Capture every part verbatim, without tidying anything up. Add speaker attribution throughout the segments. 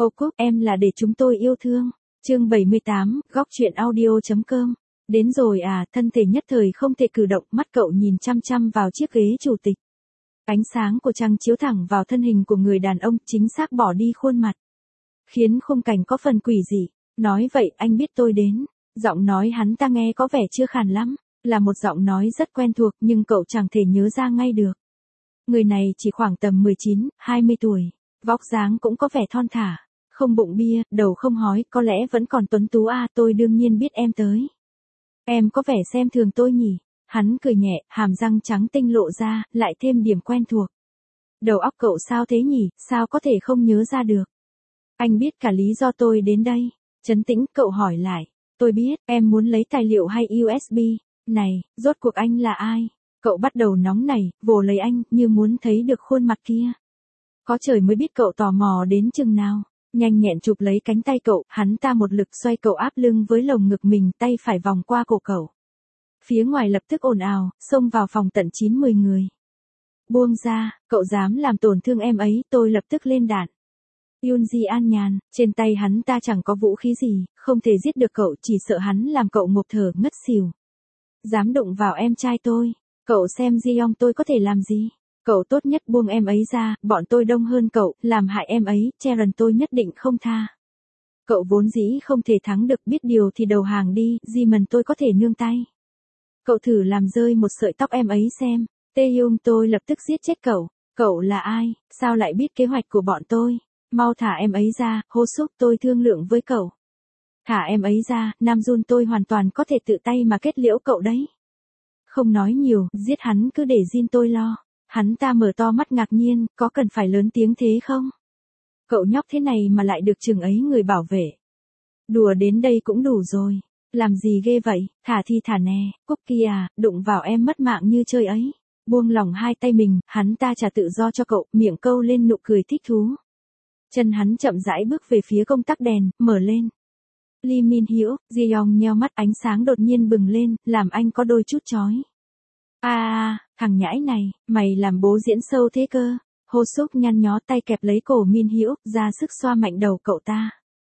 Speaker 1: Ô Cúc, em là để chúng tôi yêu thương. Chương bảy mươi tám, góc truyện audio.com. Đến rồi à, thân thể nhất thời không thể cử động, mắt cậu nhìn chăm chăm vào chiếc ghế chủ tịch. Ánh sáng của trăng chiếu thẳng vào thân hình của người đàn ông, chính xác bỏ đi khuôn mặt, khiến khung cảnh có phần quỷ dị. Nói vậy, anh biết tôi đến. Giọng nói hắn ta nghe có vẻ chưa khàn lắm, là một giọng nói rất quen thuộc nhưng cậu chẳng thể nhớ ra ngay được. Người này chỉ khoảng tầm mười chín, hai mươi tuổi, vóc dáng cũng có vẻ thon thả, không bụng bia, đầu không hói, có lẽ vẫn còn tuấn tú à, tôi đương nhiên biết em tới. Em có vẻ xem thường tôi nhỉ? Hắn cười nhẹ, hàm răng trắng tinh lộ ra, lại thêm điểm quen thuộc. Đầu óc cậu sao thế nhỉ, sao có thể không nhớ ra được? Anh biết cả lý do tôi đến đây. Trấn tĩnh, cậu hỏi lại. Tôi biết, em muốn lấy tài liệu hay u ét bê. Này, rốt cuộc anh là ai? Cậu bắt đầu nóng nảy, vồ lấy anh, như muốn thấy được khuôn mặt kia. Có trời mới biết cậu tò mò đến chừng nào. Nhanh nhẹn chụp lấy cánh tay cậu, hắn ta một lực xoay cậu áp lưng với lồng ngực mình, tay phải vòng qua cổ cậu. Phía ngoài lập tức ồn ào, xông vào phòng tận chín mười người. Buông ra, cậu dám làm tổn thương em ấy, tôi lập tức lên đạn. Yoonji an nhàn, trên tay hắn ta chẳng có vũ khí gì, không thể giết được cậu, chỉ sợ hắn làm cậu ngộp thở ngất xỉu. Dám đụng vào em trai tôi, cậu xem Jeong tôi có thể làm gì? Cậu tốt nhất buông em ấy ra, bọn tôi đông hơn cậu, làm hại em ấy, Cheron tôi nhất định không tha. Cậu vốn dĩ không thể thắng được, biết điều thì đầu hàng đi, Jimin tôi có thể nương tay. Cậu thử làm rơi một sợi tóc em ấy xem, Taehyung tôi lập tức giết chết cậu. Cậu là ai, sao lại biết kế hoạch của bọn tôi? Mau thả em ấy ra, Hô Súc tôi thương lượng với cậu. Thả em ấy ra, Nam Jun tôi hoàn toàn có thể tự tay mà kết liễu cậu đấy. Không nói nhiều, giết hắn cứ để Jin tôi lo. Hắn ta mở to mắt ngạc nhiên, có cần phải lớn tiếng thế không? Cậu nhóc thế này mà lại được chừng ấy người bảo vệ. Đùa đến đây cũng đủ rồi. Làm gì ghê vậy, thả thì thả nè, Cookie à, đụng vào em mất mạng như chơi ấy. Buông lỏng hai tay mình, hắn ta trả tự do cho cậu, miệng câu lên nụ cười thích thú. Chân hắn chậm rãi bước về phía công tắc đèn, mở lên. Lee Min Hyuk, Jeong nheo mắt, ánh sáng đột nhiên bừng lên, làm anh có đôi chút chói. À, à, thằng nhãi này, mày làm bố diễn sâu thế cơ. Hô Súc nhăn nhó tay kẹp lấy cổ Min Hyuk, ra sức xoa mạnh đầu cậu ta.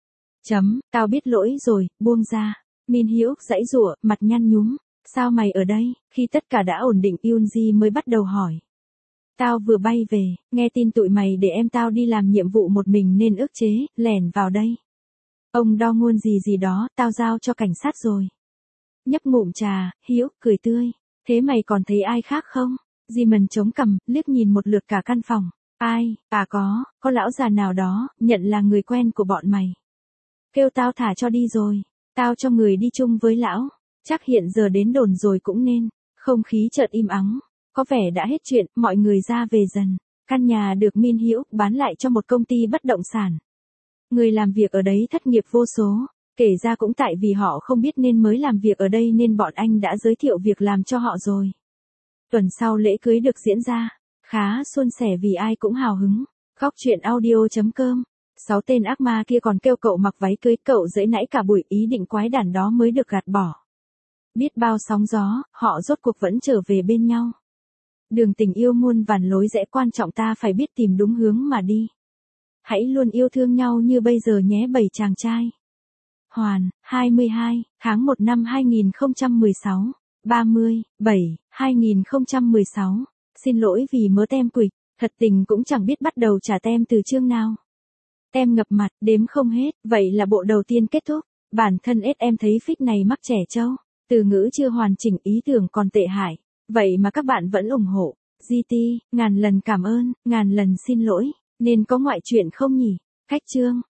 Speaker 1: Chấm, tao biết lỗi rồi, buông ra. Min Hyuk giãy giụa, mặt nhăn nhúm. Sao mày ở đây? Khi tất cả đã ổn định, Yoonji mới bắt đầu hỏi. Tao vừa bay về, nghe tin tụi mày để em tao đi làm nhiệm vụ một mình nên ức chế, lẻn vào đây. Ông đo ngôn gì gì đó, tao giao cho cảnh sát rồi. Nhấp ngụm trà, Hyuk cười tươi. Thế mày còn thấy ai khác không? Jimin chống cằm, liếc nhìn một lượt cả căn phòng. Ai, à có, có lão già nào đó, nhận là người quen của bọn mày. Kêu tao thả cho đi rồi, tao cho người đi chung với lão. Chắc hiện giờ đến đồn rồi cũng nên. Không khí chợt im ắng, có vẻ đã hết chuyện, mọi người ra về dần. Căn nhà được Min Hyuk bán lại cho một công ty bất động sản. Người làm việc ở đấy thất nghiệp vô số. Kể ra cũng tại vì họ không biết nên mới làm việc ở đây nên bọn anh đã giới thiệu việc làm cho họ rồi. Tuần sau lễ cưới được diễn ra, khá suôn sẻ vì ai cũng hào hứng. Góc truyện audio.com. Sáu tên ác ma kia còn kêu cậu mặc váy cưới, cậu giãy nãy cả buổi, ý định quái đản đó mới được gạt bỏ. Biết bao sóng gió, họ rốt cuộc vẫn trở về bên nhau. Đường tình yêu muôn vàn lối rẽ, quan trọng ta phải biết tìm đúng hướng mà đi. Hãy luôn yêu thương nhau như bây giờ nhé bảy chàng trai. Hoàn, hai mươi hai, tháng một năm hai nghìn không trăm mười sáu, ba mươi, bảy, hai nghìn không trăm mười sáu. Xin lỗi vì mớ tem quỵt, thật tình cũng chẳng biết bắt đầu trả tem từ chương nào. Tem ngập mặt, đếm không hết, vậy là bộ đầu tiên kết thúc. Bản thân ết em thấy fic này mắc trẻ trâu. Từ ngữ chưa hoàn chỉnh, ý tưởng còn tệ hại. Vậy mà các bạn vẫn ủng hộ. giê tê, ngàn lần cảm ơn, ngàn lần xin lỗi. Nên có ngoại truyện không nhỉ? Khách chương.